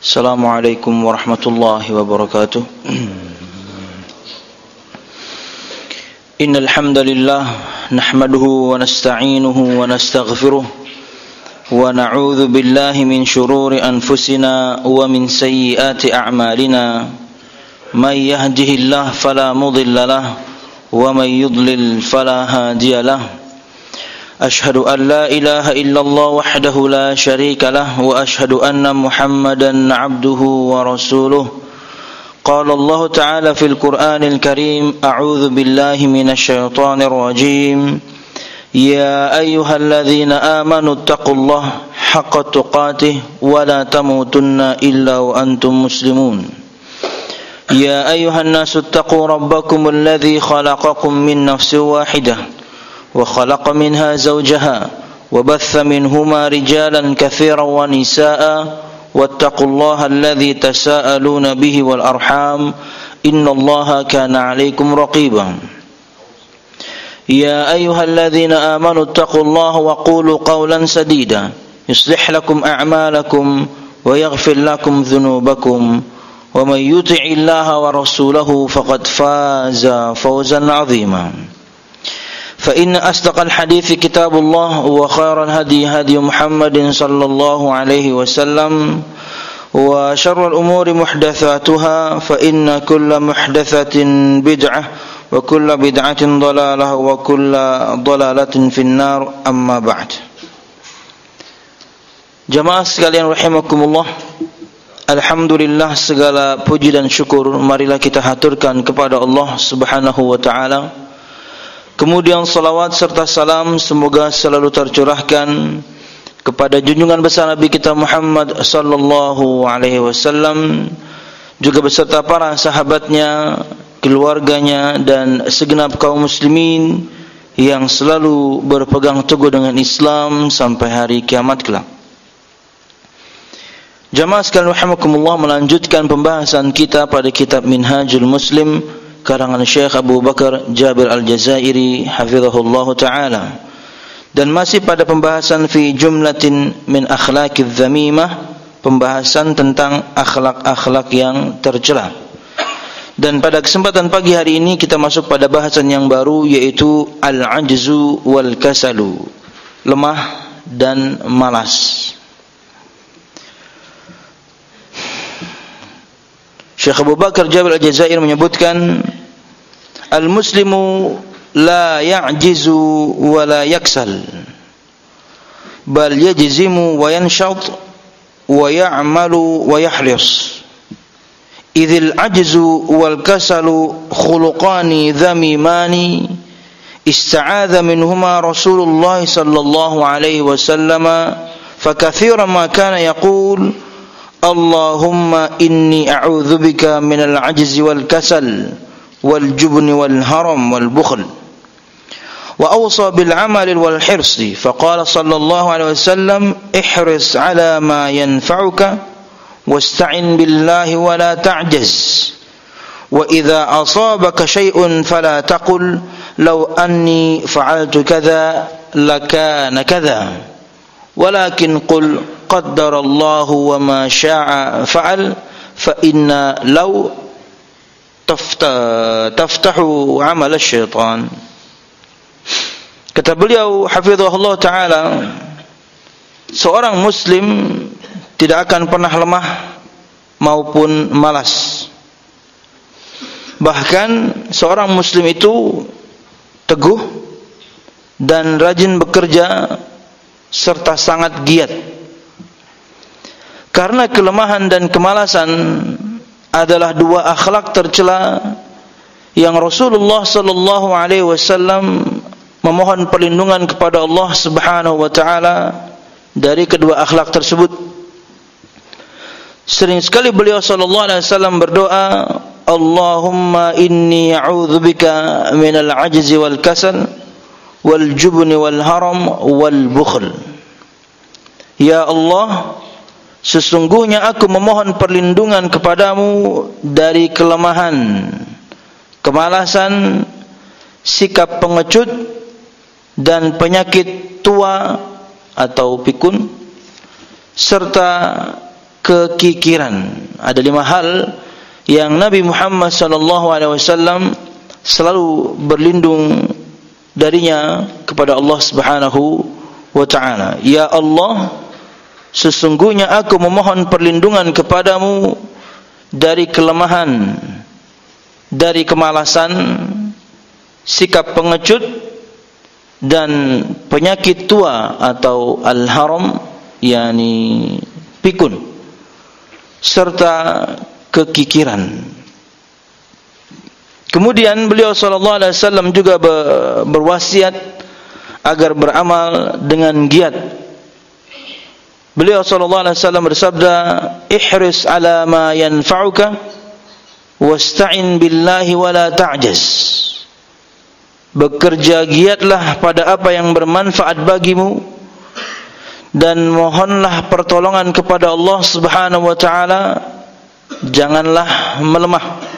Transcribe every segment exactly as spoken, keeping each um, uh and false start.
Assalamualaikum warahmatullahi wabarakatuh. Innal hamdalillah nahmaduhu wa nasta'inuhu wa nastaghfiruh wa na'udzu billahi min shururi anfusina wa min sayyiati a'malina. May yahdihillahu fala mudilla lahu wa may yudlil fala hadiya lahu. أشهد أن لا إله إلا الله وحده لا شريك له وأشهد أن محمدا عبده ورسوله. قال الله تعالى في القرآن الكريم: أعوذ بالله من الشيطان الرجيم. يا أيها الذين آمنوا اتقوا الله حق تقاته ولا تموتن إلا وأنتم مسلمون. يا أيها الناس اتقوا ربكم الذي خلقكم من نفس واحدة وخلق منها زوجها وبث منهما رجالا كثيرا ونساء واتقوا الله الذي تساءلون به والأرحام إن الله كان عليكم رقيبا. يا أيها الذين آمنوا اتقوا الله وقولوا قولا سديدا يصلح لكم أعمالكم ويغفر لكم ذنوبكم ومن يطع الله ورسوله فقد فاز فوزا عظيما. فإن أصدق الحديث كتاب الله وخير الهدي هدي محمد صلى الله عليه وسلم وشر الأمور محدثاتها فإن كل محدثة بدعة وكل بدعة ضلالة وكل ضلالة في النار. أما بعد. Jamaah sekalian rahimakumullah, alhamdulillah, segala puji dan syukur marilah kita haturkan kepada Allah Subhanahu wa taala. Kemudian salawat serta salam semoga selalu tercurahkan kepada junjungan besar Nabi kita Muhammad sallallahu alaihi wasallam, juga beserta para sahabatnya, keluarganya dan segenap kaum muslimin yang selalu berpegang teguh dengan Islam sampai hari kiamat kelak. Jamaah sekalian rahimakumullah, melanjutkan pembahasan kita pada kitab Minhajul Muslim karangan Syekh Abu Bakar Jabir Al-Jazairi hafizahullah ta'ala, dan masih pada pembahasan fi jumlatin min akhlaqiz zamimah, pembahasan tentang akhlak-akhlak yang tercela. Dan pada kesempatan pagi hari ini kita masuk pada bahasan yang baru, yaitu al-ajzu wal kasalu, lemah dan malas. Syekh Abu Bakar Jabir Al-Jazair menyebutkan, al-muslimu la ya'jizu wa la yaksal bal yajzimu wa yanshat wa ya'malu wa yahris. Idhil ajzu wal kasalu khuluqani dhamimani ista'adha minhuma Rasulullah sallallahu alaihi wasallam fakathiran ma kana yaqul Allahumma inni a'udzubika minal ajzi wal kasal wal jubni wal haram wal bukhl. Wa awsa bil amali wal hirsi, faqala sallallahu alaihi wasallam ihris ala ma yanfa'uka wasta'in billahi wa la ta'jaz. Wa idza asabaka shay'un fala taqul law anni fa'altu kadha lakana kadha, walakin qul qaddarallahu wa ma syaa fa'al fa inna law taftahu amal syaitan. Kata beliau hafizahullah ta'ala, seorang muslim tidak akan pernah lemah maupun malas. Bahkan seorang muslim itu teguh dan rajin bekerja serta sangat giat. Karena kelemahan dan kemalasan adalah dua akhlak tercela yang Rasulullah sallallahu alaihi wasallam memohon perlindungan kepada Allah Subhanahu wa taala dari kedua akhlak tersebut. Sering sekali beliau sallallahu alaihi wasallam berdoa, Allahumma inni a'udzubika minal ajzi wal kasal wal jubni wal haram wal bukhl. Ya Allah, sesungguhnya aku memohon perlindungan kepadamu dari kelemahan, kemalasan, sikap pengecut dan penyakit tua atau pikun, serta kekikiran. Ada lima hal yang Nabi Muhammad sallallahu alaihi wasallam selalu berlindung darinya kepada Allah Subhanahu wa taala. Ya Allah, sesungguhnya aku memohon perlindungan kepadamu dari kelemahan, dari kemalasan, sikap pengecut, dan penyakit tua atau al-haram, yakni pikun, serta kekikiran. Kemudian beliau sallallahu alaihi wasallam juga berwasiat agar beramal dengan giat. Beliau sallallahu alaihi wasallam bersabda, "Ihris ala ma yanfa'uka wasta'in billahi wa la ta'jaz." Bekerja giatlah pada apa yang bermanfaat bagimu dan mohonlah pertolongan kepada Allah Subhanahu wa taala, janganlah melemah.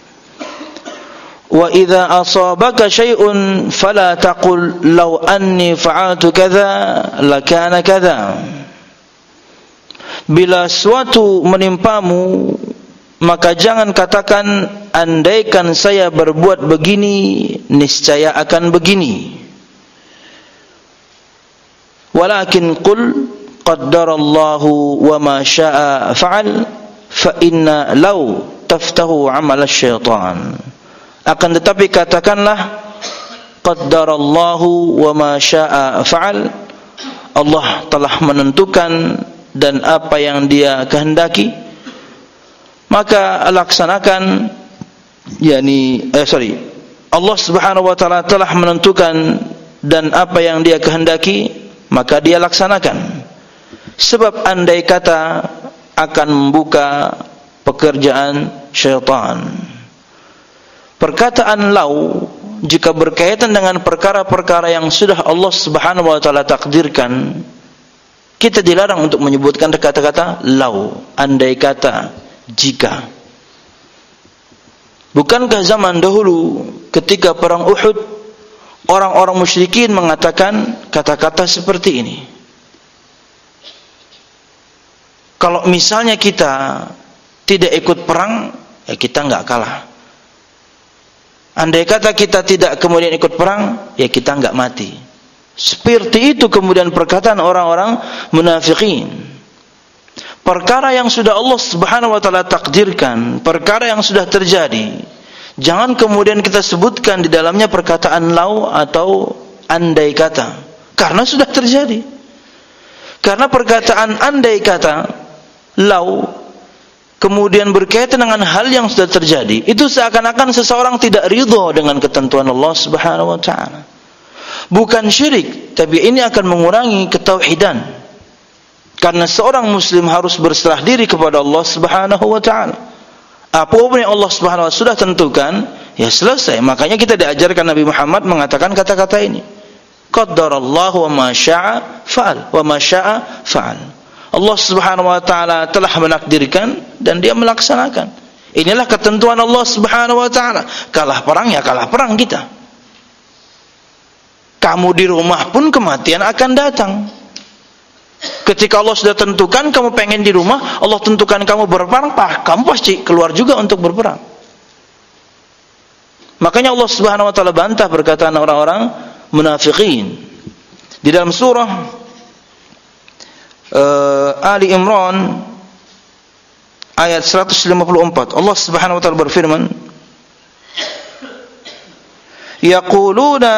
Wa idza asabaka syai'un fala taqul law anni fa'altu kadza lakana kadza. Bila suatu menimpamu, maka jangan katakan andaikan saya berbuat begini niscaya akan begini. Walakin qul qaddarallahu wa ma syaa fa'al fa inna law taftahu 'amal asy-syaitan. Akan tetapi katakanlah qaddarallahu wa ma syaa fa'al. Allah telah menentukan dan apa yang Dia kehendaki, maka laksanakan, yakni eh sorry Allah Subhanahu wa taala telah menentukan dan apa yang Dia kehendaki, maka Dia laksanakan. Sebab andai kata akan membuka pekerjaan syaitan. Perkataan lau jika berkaitan dengan perkara-perkara yang sudah Allah Subhanahu wa taala takdirkan, kita dilarang untuk menyebutkan kata-kata lau, andai kata, jika. Bukankah zaman dahulu ketika perang Uhud, orang-orang musyrikin mengatakan kata-kata seperti ini? Kalau misalnya kita tidak ikut perang, ya kita enggak kalah. Andai kata kita tidak kemudian ikut perang, ya kita enggak mati. Seperti itu kemudian perkataan orang-orang munafikin. Perkara yang sudah Allah Subhanahu wa taala takdirkan, perkara yang sudah terjadi, jangan kemudian kita sebutkan di dalamnya perkataan lau atau andai kata, karena sudah terjadi. Karena perkataan andai kata, lau, kemudian berkaitan dengan hal yang sudah terjadi, itu seakan-akan seseorang tidak ridho dengan ketentuan Allah Subhanahu wa taala. Bukan syirik, tapi ini akan mengurangi ketauhidan. Karena seorang muslim harus berserah diri kepada Allah Subhanahu wa taala. Apapun yang Allah Subhanahu wa taala sudah tentukan, ya selesai. Makanya kita diajarkan Nabi Muhammad mengatakan kata-kata ini. Qaddarallahu wa ma syaa fa'al, wa ma syaa fa'al. Allah Subhanahu wa taala telah menakdirkan dan Dia melaksanakan. Inilah ketentuan Allah Subhanahu wa taala. Kalah perang ya kalah perang kita. Kamu di rumah pun kematian akan datang. Ketika Allah sudah tentukan kamu pengen di rumah, Allah tentukan kamu berperang, kamu pasti keluar juga untuk berperang. Makanya Allah Subhanahu wa taala bantah perkataan orang-orang munafikin. Di dalam surah uh, Ali Imran ayat seratus lima puluh empat, Allah Subhanahu wa taala berfirman, yaquluna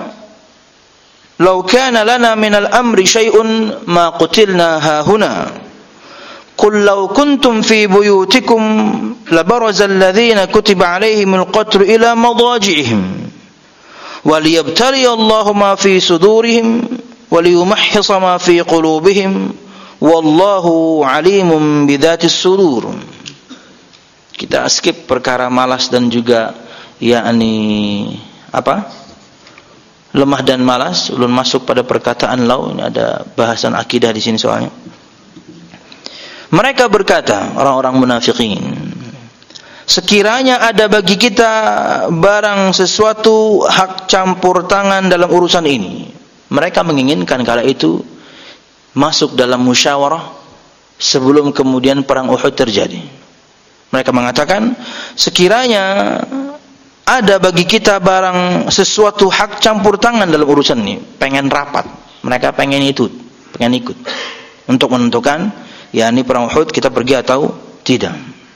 law kana lana minal amri syai'un ma qutilna hahuna qul law kuntum fi buyutikum labaraza alladhina kutiba alaihimul qatlu ila madaji'ihim waliyabtali Allahu ma fi sudurihim waliyumahhisa ma fi qulubihim wallahu alimun bidzatis sudur. Kita skip perkara malas dan juga yakni apa? lemah dan malas, ulun masuk pada perkataan lau. Ini ada bahasan akidah di sini soalnya. Mereka berkata, orang-orang munafikin, sekiranya ada bagi kita barang sesuatu hak campur tangan dalam urusan ini. Mereka menginginkan kala itu masuk dalam musyawarah sebelum kemudian perang Uhud terjadi. Mereka mengatakan, sekiranya ada bagi kita barang sesuatu hak campur tangan dalam urusan ini, pengen rapat, mereka pengen itu, pengen ikut untuk menentukan, ya ini perang Uhud kita pergi atau tidak.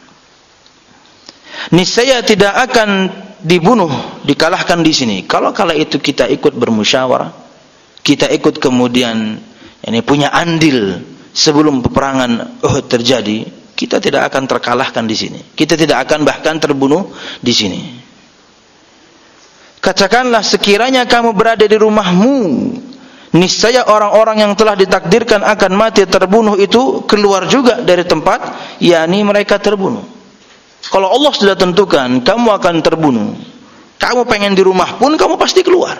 Niscaya tidak akan dibunuh, dikalahkan di sini. Kalau kala itu kita ikut bermusyawarah, kita ikut kemudian ini punya andil sebelum peperangan Uhud terjadi, kita tidak akan terkalahkan di sini. Kita tidak akan bahkan terbunuh di sini. Katakanlah, sekiranya kamu berada di rumahmu, niscaya orang-orang yang telah ditakdirkan akan mati terbunuh itu keluar juga dari tempat, yakni mereka terbunuh. Kalau Allah sudah tentukan kamu akan terbunuh, kamu pengen di rumah pun kamu pasti keluar.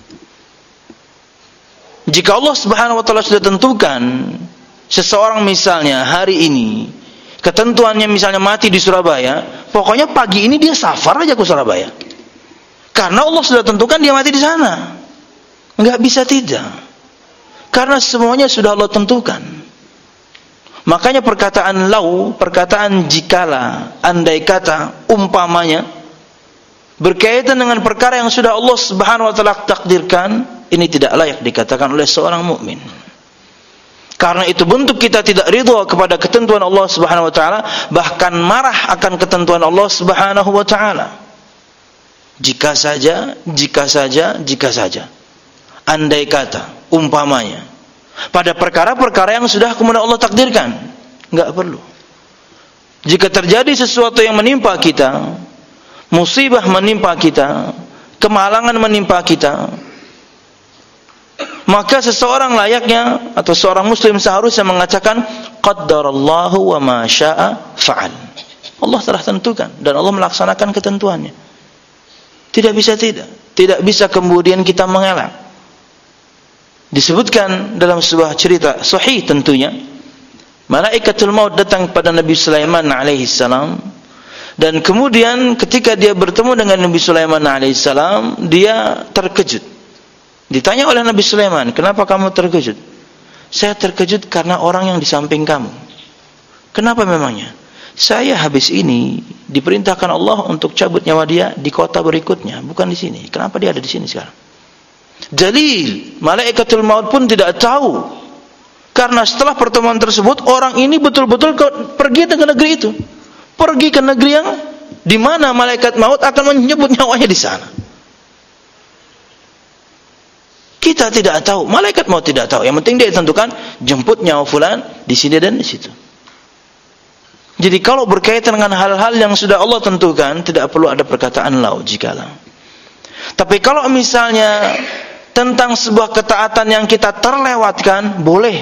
Jika Allah Subhanahu wa taala sudah tentukan seseorang misalnya hari ini ketentuannya misalnya mati di Surabaya, pokoknya pagi ini dia safar aja ke Surabaya. Karena Allah sudah tentukan dia mati di sana. Enggak bisa tidak. Karena semuanya sudah Allah tentukan. Makanya perkataan lau, perkataan jikala, andai kata, umpamanya, berkaitan dengan perkara yang sudah Allah Subhanahu wa taala takdirkan, ini tidak layak dikatakan oleh seorang mukmin. Karena itu bentuk kita tidak ridha kepada ketentuan Allah Subhanahu wa taala, bahkan marah akan ketentuan Allah Subhanahu wa taala. Jika saja, jika saja, jika saja. Andai kata, umpamanya, pada perkara-perkara yang sudah kemudian Allah takdirkan, enggak perlu. Jika terjadi sesuatu yang menimpa kita, musibah menimpa kita, kemalangan menimpa kita, maka seseorang layaknya atau seorang muslim seharusnya mengatakan qaddarallahu wa ma syaa fa'al. Allah telah tentukan dan Allah melaksanakan ketentuannya. Tidak bisa tidak, tidak bisa kemudian kita mengelak. Disebutkan dalam sebuah cerita sahih tentunya, malaikatul maut datang kepada Nabi Sulaiman alaihi salam, dan kemudian ketika dia bertemu dengan Nabi Sulaiman alaihi salam, dia terkejut. Ditanya oleh Nabi Sulaiman, "Kenapa kamu terkejut?" "Saya terkejut karena orang yang di samping kamu." "Kenapa memangnya?" "Saya habis ini diperintahkan Allah untuk cabut nyawa dia di kota berikutnya, bukan di sini. Kenapa dia ada di sini sekarang?" Jalil, malaikatul maut pun tidak tahu. Karena setelah pertemuan tersebut, orang ini betul-betul pergi ke negeri itu. Pergi ke negeri yang di mana malaikat maut akan menyebut nyawanya di sana. Kita tidak tahu, malaikat maut tidak tahu. Yang penting dia tentukan jemput nyawa fulan di sini dan di situ. Jadi kalau berkaitan dengan hal-hal yang sudah Allah tentukan, tidak perlu ada perkataan lau jikalau. Tapi kalau misalnya tentang sebuah ketaatan yang kita terlewatkan, boleh.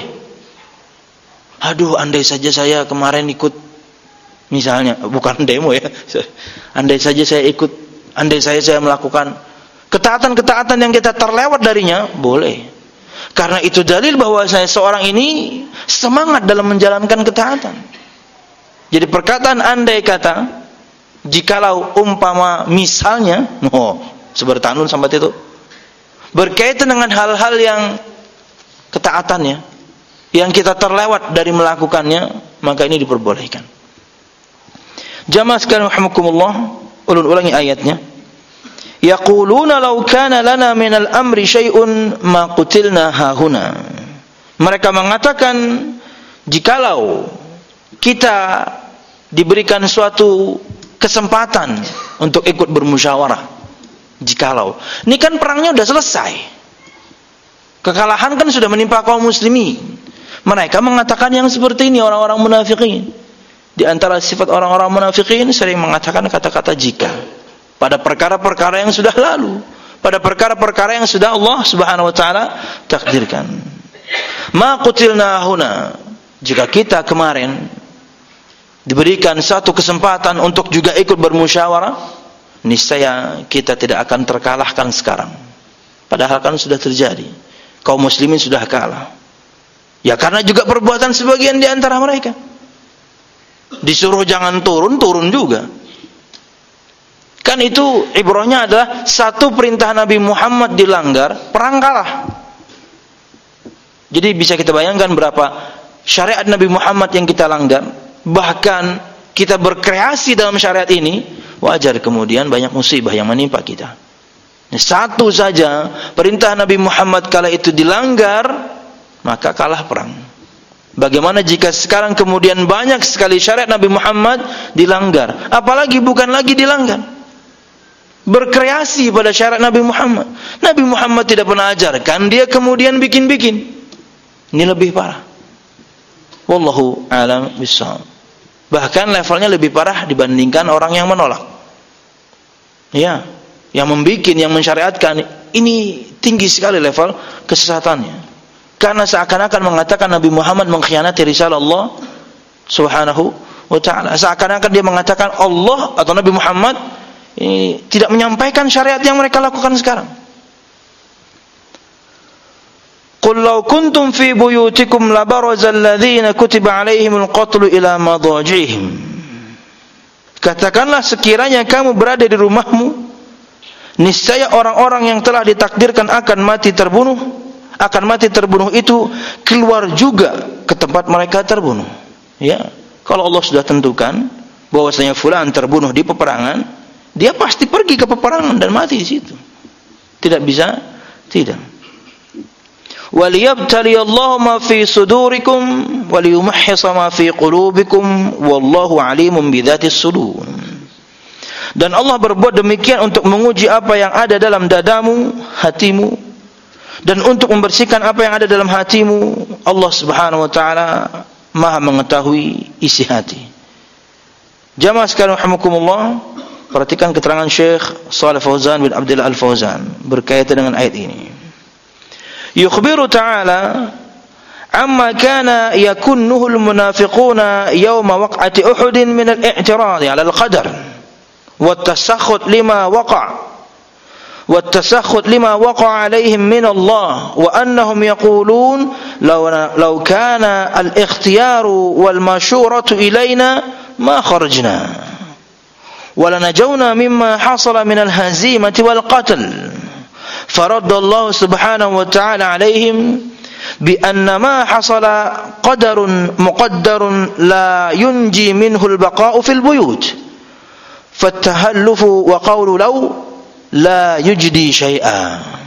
Aduh, andai saja saya kemarin ikut, misalnya, bukan demo ya, andai saja saya ikut, andai saja saya melakukan ketaatan-ketaatan yang kita terlewat darinya, boleh. Karena itu dalil bahwa saya seorang ini semangat dalam menjalankan ketaatan. Jadi perkataan andai kata, jikalau umpama misalnya, oh, sebertanun sampai itu, berkaitan dengan hal-hal yang ketaatannya, yang kita terlewat dari melakukannya, maka ini diperbolehkan. Jamaah sekalian rahimakumullah, ulun ulangi ayatnya. Yaquluna law kana lana minal amri syai'un ma qutilna hahuna. Mereka mengatakan, jikalau kita diberikan suatu kesempatan untuk ikut bermusyawarah, jikalau, ini kan perangnya sudah selesai, kekalahan kan sudah menimpa kaum muslimin. Mereka mengatakan yang seperti ini orang-orang munafikin. Di antara sifat orang-orang munafikin sering mengatakan kata-kata jika pada perkara-perkara yang sudah lalu, pada perkara-perkara yang sudah Allah Subhanahu wa taala takdirkan. Ma qutilna huna, jika kita kemarin diberikan satu kesempatan untuk juga ikut bermusyawarah, niscaya kita tidak akan terkalahkan sekarang. Padahal kan sudah terjadi, kaum muslimin sudah kalah. Ya karena juga perbuatan sebagian di antara mereka. Disuruh jangan turun, turun juga. Kan itu ibrahnya adalah satu perintah Nabi Muhammad dilanggar, perang kalah. Jadi bisa kita bayangkan berapa syariat Nabi Muhammad yang kita langgar, bahkan kita berkreasi dalam syariat ini, wajar kemudian banyak musibah yang menimpa kita. Satu saja perintah Nabi Muhammad kala itu dilanggar, maka kalah perang. Bagaimana jika sekarang kemudian banyak sekali syariat Nabi Muhammad dilanggar, apalagi bukan lagi dilanggar, berkreasi pada syariat Nabi Muhammad. Nabi Muhammad tidak pernah ajarkan, dia kemudian bikin-bikin. Ini lebih parah. Wallahu a'lam bishawab. Bahkan levelnya lebih parah dibandingkan orang yang menolak. Ya, yang membikin, yang mensyariatkan, ini tinggi sekali level kesesatannya. Karena seakan-akan mengatakan Nabi Muhammad mengkhianati risalah Allah Subhanahu wa ta'ala. Seakan-akan dia mengatakan Allah atau Nabi Muhammad ini tidak menyampaikan syariat yang mereka lakukan sekarang. Qul law kuntum fi buyutikum labaraza alladhina kutiba alaihimul qatlu ila madajihim. Katakanlah sekiranya kamu berada di rumahmu, niscaya orang-orang yang telah ditakdirkan akan mati terbunuh, akan mati terbunuh itu keluar juga ke tempat mereka terbunuh. Ya, kalau Allah sudah tentukan bahwasanya fulan terbunuh di peperangan, dia pasti pergi ke peperangan dan mati di situ. Tidak bisa tidak. Waliyabtaliyallahu ma fi sudurikum waliyumahhisa ma fi qulubikum wallahu alimun bidzatis sudur. Dan Allah berbuat demikian untuk menguji apa yang ada dalam dadamu, hatimu, dan untuk membersihkan apa yang ada dalam hatimu. Allah Subhanahu wa taala Maha mengetahui isi hati. Jamaah sekalian rahimakumullah, perhatikan keterangan Syekh Shalih Fauzan bin Abdullah Al-Fauzan berkaitan dengan ayat ini. Yukhbiru ta'ala amma kana yakunnuhu al-munafiquna yawma waq'ati Uhud min al-i'tirad 'ala al-qadar wa at-tasakhut lima waqa' wa at-tasakhut lima waqa' 'alayhim min Allah wa annahum yaqulun law law kana al-ikhtiyaru wal mashuratu ilayna ma kharajna wa lanajawna mimma hasala min al-hazimati wal qatl. فرد الله سبحانه وتعالى عليهم بأن ما حصل قدر مقدر لا ينجي منه البقاء في البيوت فالتهلف وقول لو لا يجدي شيئا.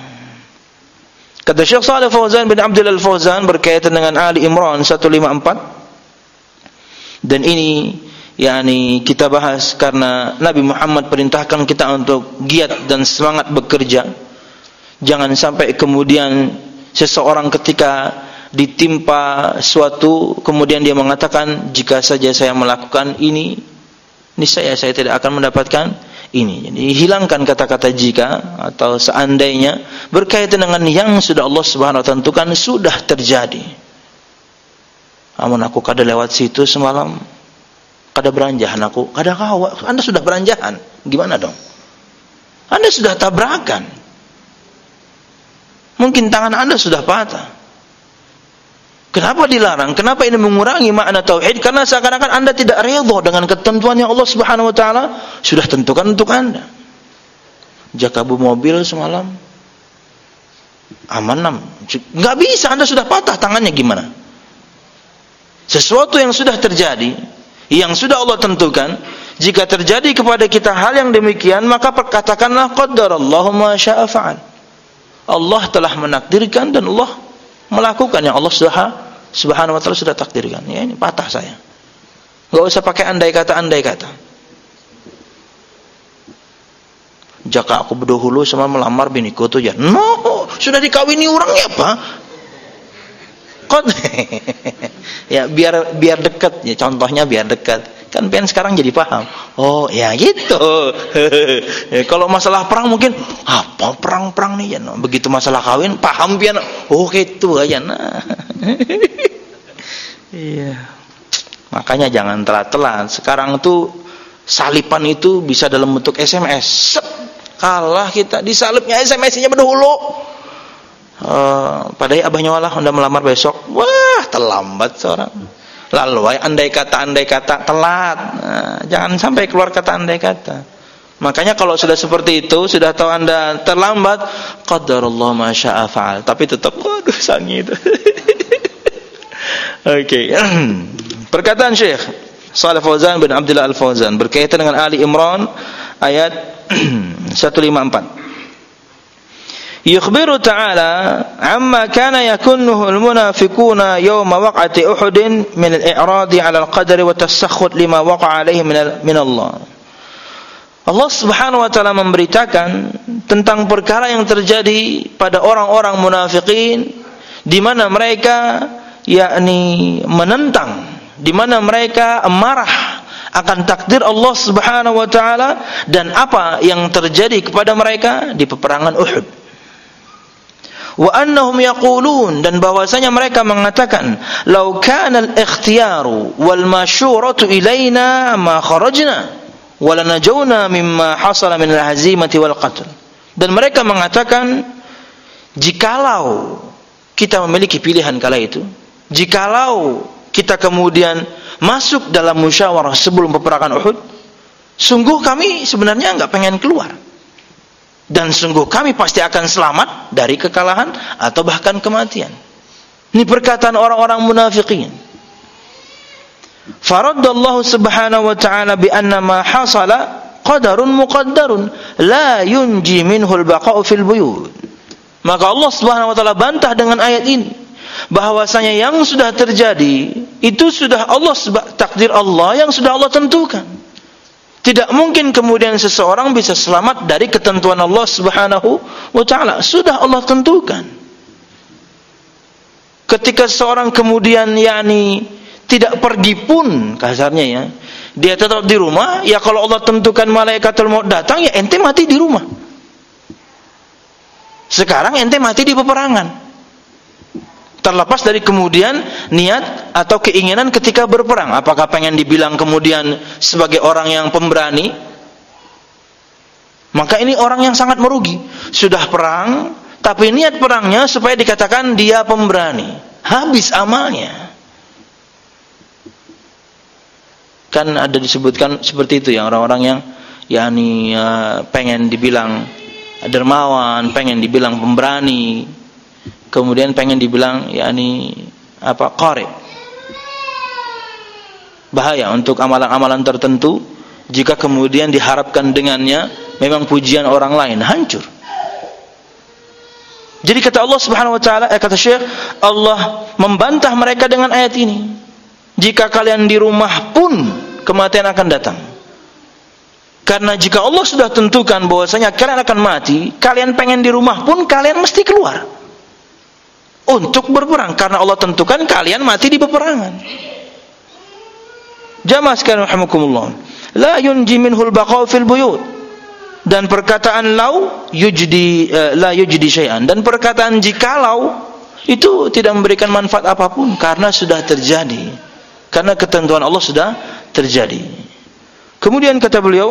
Kata Syekh Shalih Fauzan bin Abdullah Al-Fauzan berkaitan dengan Ali Imran seratus lima puluh empat, dan ini yakni kita bahas karena Nabi Muhammad perintahkan kita untuk giat dan semangat bekerja. Jangan sampai kemudian seseorang ketika ditimpa suatu kemudian dia mengatakan jika saja saya melakukan ini niscaya saya tidak akan mendapatkan ini. Jadi hilangkan kata-kata jika atau seandainya berkaitan dengan yang sudah Allah Subhanahu wa taala tentukan sudah terjadi. Amun aku kada lewat situ semalam, kada beranjahan aku, kada kawa. Anda sudah beranjahan, gimana dong? Anda sudah tabrakan. Mungkin tangan Anda sudah patah. Kenapa dilarang? Kenapa ini mengurangi makna tauhid? Karena seakan-akan Anda tidak redha dengan ketentuan yang Allah Subhanahu wa taala sudah tentukan untuk Anda. Jakabu mobil semalam aman nam. Enggak bisa, Anda sudah patah tangannya gimana? Sesuatu yang sudah terjadi, yang sudah Allah tentukan, jika terjadi kepada kita hal yang demikian, maka katakanlah qaddarallahu ma syaa fa'al. Allah telah menakdirkan dan Allah melakukan yang Allah sudah Subhanahu wa taala sudah takdirkan. Ya, ini patah saya. Enggak usah pakai andai kata andai kata. Jaka aku berdahulu sama melamar biniku tuh ya. No, sudah dikawini orangnya apa? Kok ya biar biar dekat ya, contohnya biar dekat. Kan pian sekarang jadi paham. Oh, ya gitu. Ya, kalau masalah perang mungkin apa perang-perang nih ya. No. Begitu masalah kawin paham pian. Oh, gitu aja nah. Iya. Makanya jangan telat-telat. Sekarang tuh salipan itu bisa dalam bentuk S M S. Set. Kalah kita disalipnya S M S-nya berdahulu. Uh, padahal abahnya walah udah melamar besok. Wah, terlambat seorang. Lalu andai kata andai kata telat. Nah, jangan sampai keluar kata andai kata. Makanya kalau sudah seperti itu, sudah tahu Anda terlambat, qadarullah ma syaa fa'al. Tapi tetap waduh sangi itu. Oke. Perkataan Syekh Shalih Fauzan bin Abdullah Al-Fauzan berkaitan dengan Ali Imran ayat seratus lima puluh empat. Yukhbiru ta'ala amma kana yakunnuhu al-munafiquna yawma waq'ati Uhud min al-i'radi 'ala al-qadari wa tasakhkhut lima waqa'a 'alaihi min Allah. Allah Subhanahu wa taala memberitakan tentang perkara yang terjadi pada orang-orang munafikin di mana mereka yakni menentang, di mana mereka marah akan takdir Allah Subhanahu wa taala dan apa yang terjadi kepada mereka di peperangan Uhud. Wa annahum yaqulun, dan bahwasanya mereka mengatakan, "Lau kana al-ikhtiyaru wal mashuratu ilaina ma kharajna wa lanajawna mimma hasala min al-hazimati wal qatl." Dan mereka mengatakan, jikalau kita memiliki pilihan kala itu, jikalau kita kemudian masuk dalam musyawarah sebelum peperangan Uhud, sungguh kami sebenarnya enggak pengen keluar. Dan sungguh kami pasti akan selamat dari kekalahan atau bahkan kematian. Ini perkataan orang-orang munafikin. Faraddallahu subhanahu wa ta'ala bi anna ma hasala qadarun muqaddarun la yunji minhu al-baqa'u fil buyut. Maka Allah Subhanahu wa taala bantah dengan ayat ini bahwasanya yang sudah terjadi itu sudah Allah, takdir Allah yang sudah Allah tentukan. Tidak mungkin kemudian seseorang bisa selamat dari ketentuan Allah Subhanahu wa taala. Sudah Allah tentukan. Ketika seorang kemudian yakni tidak pergi pun kasarnya ya, dia tetap di rumah, ya kalau Allah tentukan malaikatul maut datang, ya ente mati di rumah. Sekarang ente mati di peperangan. Terlepas dari kemudian niat atau keinginan ketika berperang, apakah pengen dibilang kemudian sebagai orang yang pemberani? Maka ini orang yang sangat merugi. Sudah perang, tapi niat perangnya supaya dikatakan dia pemberani. Habis amalnya. Kan ada disebutkan seperti itu ya, orang-orang yang yakni uh, pengen dibilang dermawan, pengen dibilang pemberani, kemudian pengen dibilang yakni apa qari. Bahaya untuk amalan-amalan tertentu jika kemudian diharapkan dengannya memang pujian orang lain, hancur. Jadi kata Allah Subhanahu wa taala, eh, kata Syekh, Allah membantah mereka dengan ayat ini. Jika kalian di rumah pun kematian akan datang. Karena jika Allah sudah tentukan bahwasanya kalian akan mati, kalian pengen di rumah pun kalian mesti keluar untuk berperang, karena Allah tentukan kalian mati di peperangan. Jamaah sekalian rahimakumullah, la yunji minhul baqa'u fil buyut. Dan perkataan lau yujdi uh, la yujdi syai'an, dan perkataan jikalau itu tidak memberikan manfaat apapun karena sudah terjadi, karena ketentuan Allah sudah terjadi. Kemudian kata beliau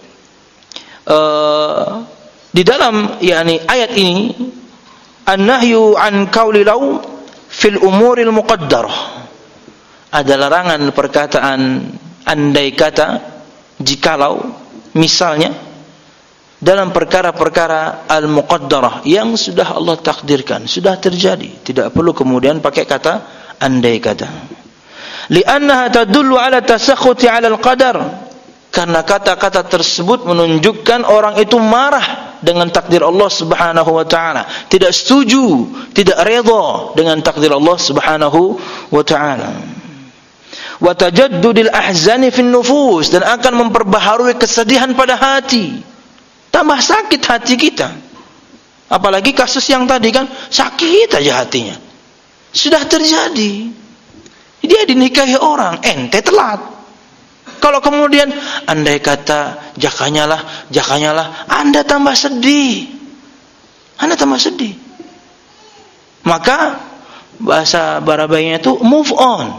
uh, di dalam yakni ayat ini, an-nahyu an qawli law fil umuril muqaddarah, ada larangan perkataan andai kata, jikalau, misalnya dalam perkara-perkara al-muqaddarah yang sudah Allah takdirkan, sudah terjadi, tidak perlu kemudian pakai kata andai kata. Li'annaha tadullu ala tasakhuti ala al-qadar, karena kata-kata tersebut menunjukkan orang itu marah dengan takdir Allah Subhanahu wa taala, tidak setuju, tidak redha dengan takdir Allah Subhanahu wa taala. Wa tajaddudil ahzani fin nufus, dan akan memperbaharui kesedihan pada hati. Tambah sakit hati kita. Apalagi kasus yang tadi kan sakit aja hatinya. Sudah terjadi. Dia dinikahi orang, ente telat. Kalau kemudian andai kata jakanya lah, jakanya lah, Anda tambah sedih. Anda tambah sedih. Maka bahasa Barabaynya itu move on.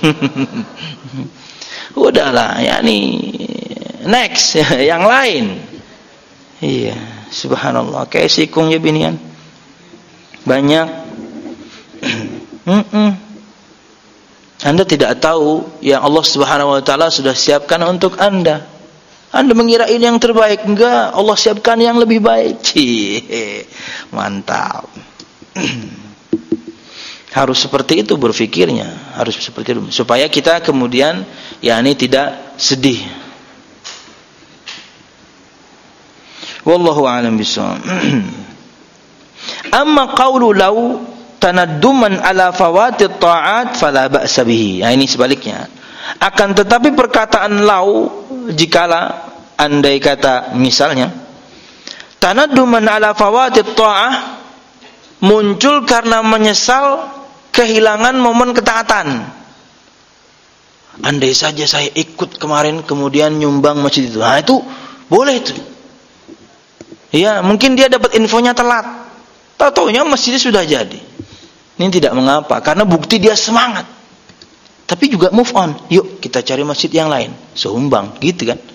Udahlah, yakni next, yang lain. Iya, subhanallah, kayak sikung ya binian. Banyak. Mm-mm. Anda tidak tahu yang Allah Subhanahu wa taala sudah siapkan untuk Anda. Anda mengira ini yang terbaik, enggak, Allah siapkan yang lebih baik. Cih, mantap. Harus seperti itu berfikirnya, harus seperti itu supaya kita kemudian yakni tidak sedih. Wallahu a'lam bishawab. Amma qawlu law tanadduman ala fawati ta'at fala ba'sa bihi. Nah, ini sebaliknya. Akan tetapi perkataan law jikalau andai kata misalnya tanadduman ala fawati ta'ah muncul karena menyesal kehilangan momen ketaatan. Andai saja saya ikut kemarin kemudian nyumbang masjid itu. Nah, itu boleh itu. Ya, mungkin dia dapat infonya telat. Tahu-taunya masjidnya sudah jadi. Ini tidak mengapa karena bukti dia semangat. Tapi juga move on. Yuk kita cari masjid yang lain. Sumbang, gitu kan.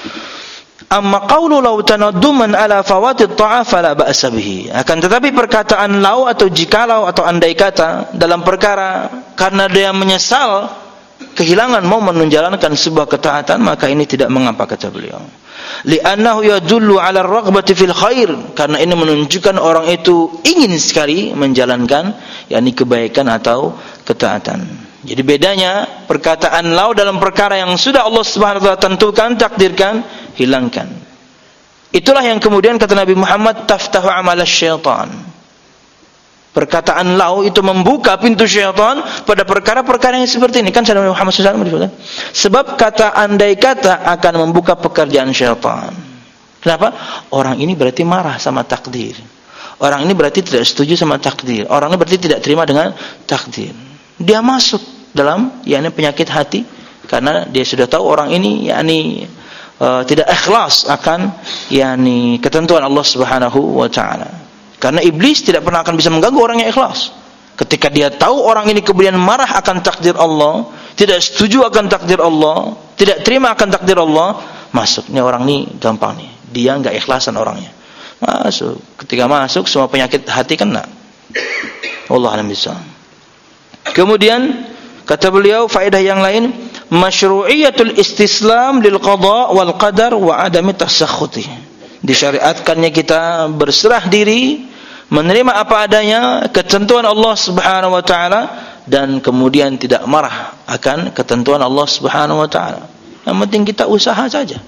Amma qawlu law tanadduman ala fawati ta'ah fala ba'sa bihi. Akan tetapi perkataan law atau jikalau atau andai kata dalam perkara karena dia menyesal kehilangan momen menjalankan sebuah ketaatan, maka ini tidak mengapa, kata beliau. Li'annahu yadullu 'ala ar-raghbati fil khair, karena ini menunjukkan orang itu ingin sekali menjalankan yakni kebaikan atau ketaatan. Jadi bedanya perkataan law dalam perkara yang sudah Allah Subhanahu wa taala tentukan, takdirkan, hilangkan. Itulah yang kemudian kata Nabi Muhammad taftahu amal syaitan. Perkataan law itu membuka pintu syaitan pada perkara-perkara yang seperti ini. Kan Nabi Muhammad shallallahu alaihi wasallam sebab kata andai kata akan membuka pekerjaan syaitan. Kenapa? Orang ini berarti marah sama takdir. Orang ini berarti tidak setuju sama takdir. Orang ini berarti tidak terima dengan takdir. Dia masuk dalam yakni penyakit hati karena dia sudah tahu orang ini yakni uh, tidak ikhlas akan yakni ketentuan Allah Subhanahu wa taala. Karena iblis tidak pernah akan bisa mengganggu orang yang ikhlas. Ketika dia tahu orang ini kemudian marah akan takdir Allah, tidak setuju akan takdir Allah, tidak terima akan takdir Allah, masuk. Ini orang ini gampang nih. Dia enggak ikhlasan orangnya. Masuk. Ketika masuk semua penyakit hati kena. Wallahu a'lam bishawab. Kemudian kata beliau faedah yang lain, masyru'iyatul istislam lil qada wal qadar wa adami tasakhuti. Disyariatkannya kita berserah diri, menerima apa adanya ketentuan Allah Subhanahu wa taala dan kemudian tidak marah akan ketentuan Allah Subhanahu wa taala. Yang penting kita usaha saja.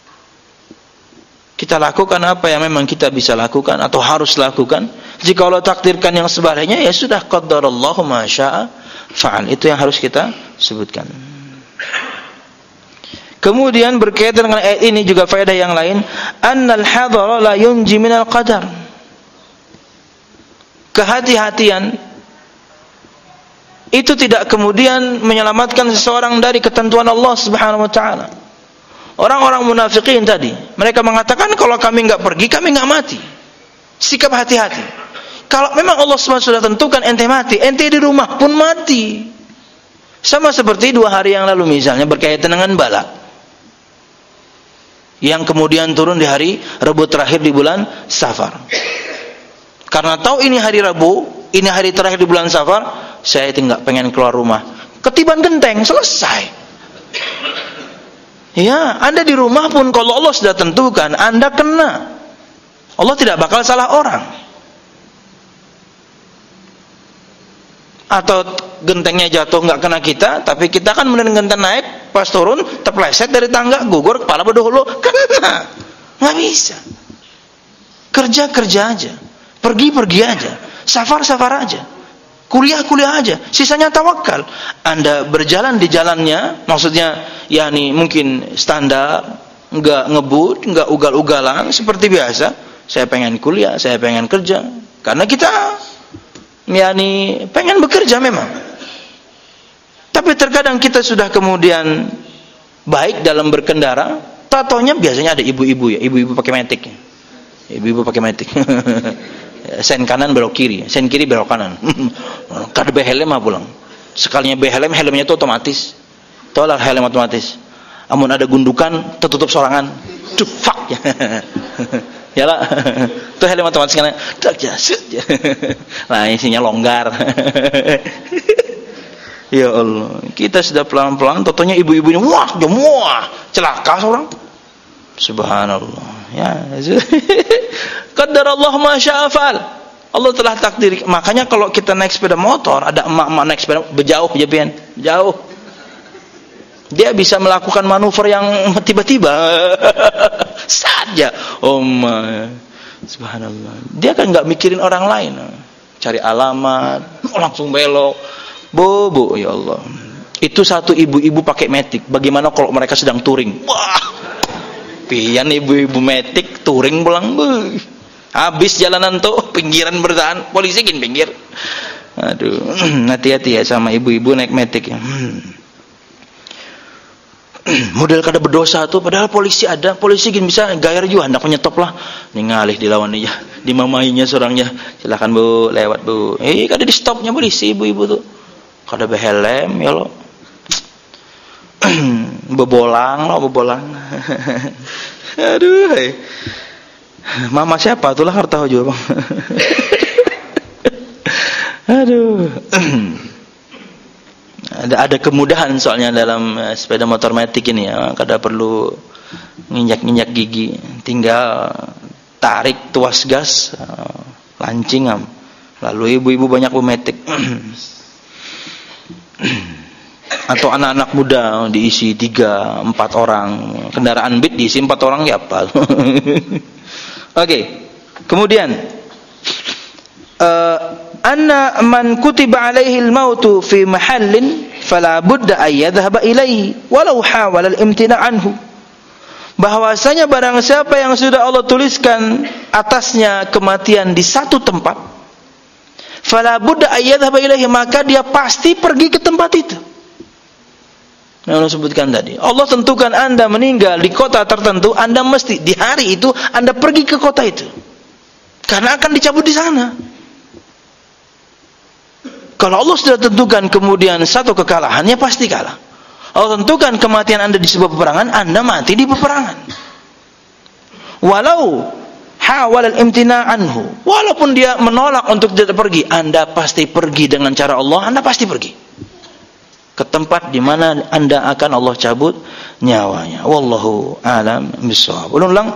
Kita lakukan apa yang memang kita bisa lakukan atau harus lakukan. Jika Allah takdirkan yang sebaliknya, ya sudah, qaddarallahu ma syaa fa'al. Itu yang harus kita sebutkan. Kemudian berkaitan dengan ayat ini juga faedah yang lain, annal hadara la yunji minal qadar. Kehati-hatian itu tidak kemudian menyelamatkan seseorang dari ketentuan Allah Subhanahu wa taala. Orang-orang munafikin tadi, mereka mengatakan kalau kami enggak pergi, kami enggak mati. Sikap hati-hati. Kalau memang Allah Subhanahu wa taala sudah tentukan ente mati, ente di rumah pun mati. Sama seperti dua hari yang lalu misalnya berkaitan dengan bala yang kemudian turun di hari Rabu terakhir di bulan Safar. Karena tahu ini hari Rabu, ini hari terakhir di bulan Safar, saya tidak pengen keluar rumah. Ketiban genteng, selesai. Ya, Anda di rumah pun kalau Allah sudah tentukan, Anda kena. Allah tidak bakal salah orang. Atau gentengnya jatuh nggak kena kita, tapi kita kan kemudian genteng naik, pas turun terpleset dari tangga, gugur kepala berdahulu, kena. Nggak bisa. Kerja kerja aja, pergi pergi aja, safar safar aja, kuliah kuliah aja, sisanya tawakal. Anda berjalan di jalannya, maksudnya yakni mungkin standar, nggak ngebut, nggak ugal-ugalan seperti biasa. Saya pengen kuliah, saya pengen kerja, karena kita yakni pengen bekerja memang. Tapi terkadang kita sudah kemudian baik dalam berkendara, tatonya biasanya ada ibu-ibu ya, ibu-ibu pakai metik. Ibu-ibu pakai metik. Sen kanan belok kiri, sen kiri belok kanan. Kada behelm mah pulang. Sekalinya behelm, helmnya itu otomatis. Tolak helm otomatis. Amun ada gundukan, tertutup sorangan. Cuk, fuck. Yalah. Itu helm otomatis kan. Nah, isinya longgar. Ya Allah, kita sudah pelan-pelan, totonya ibu-ibu ini wah, wah, celaka seorang. Subhanallah. Ya, qaddarallahu ma syaa fa'al. Allah telah takdir. Makanya kalau kita naik sepeda motor, ada emak-emak naik sepeda berjauh aja pian, jauh. Dia bisa melakukan manuver yang tiba-tiba saja. Oh my, subhanallah. Dia kan nggak mikirin orang lain. Cari alamat, langsung belok. Bobo, ya Allah. Itu satu ibu-ibu pakai metik. Bagaimana kalau mereka sedang touring? Wah, pian ibu-ibu metik touring pulang. Habis jalanan tuh, pinggiran bertahan, polisi gini pinggir. Aduh, hati-hati ya sama ibu-ibu naik metik ya. Hmm. Model kada berdosa tuh, padahal polisi ada, polisi gini bisa gair juga, hendak menyetop lah. Ningalih dilawan dia, dimamainya seorangnya. Silakan Bu, lewat Bu. Eh, kada di stopnya polisi ibu-ibu tuh. Kada behelm ya lo. Bebolang lo, bebolang. Aduh, hey. Mama siapa? Itulah harus tahu juga bang. Aduh. Ada ada kemudahan soalnya dalam uh, sepeda motor metik ini ya. Kada perlu nginjak-nginjak gigi, tinggal tarik tuas gas, uh, lancing am. Lalu ibu-ibu banyak memetik. Atau anak-anak muda diisi tiga, empat orang, kendaraan Beat diisi empat orang ya apa? Oke, okay. Kemudian uh, anna man kutiba alaihi al-mautu fi mahallin fala budda ay yadhhaba ilaihi walau hawala al-imtina' anhu. Bahwasanya barang siapa yang sudah Allah tuliskan atasnya kematian di satu tempat, fala budda ay yadhhaba ilaihi, maka dia pasti pergi ke tempat itu. Yang Allah sebutkan tadi, Allah tentukan Anda meninggal di kota tertentu, Anda mesti di hari itu Anda pergi ke kota itu, karena akan dicabut di sana. Kalau Allah sudah tentukan kemudian satu kekalahannya pasti kalah. Allah tentukan kematian Anda di sebuah peperangan, Anda mati di peperangan. Walau hawal al-imtina' anhu, walaupun dia menolak untuk tidak pergi, Anda pasti pergi dengan cara Allah, Anda pasti pergi ke tempat di mana Anda akan Allah cabut nyawanya. Wallahu a'lam bishawab. Ulang-ulang.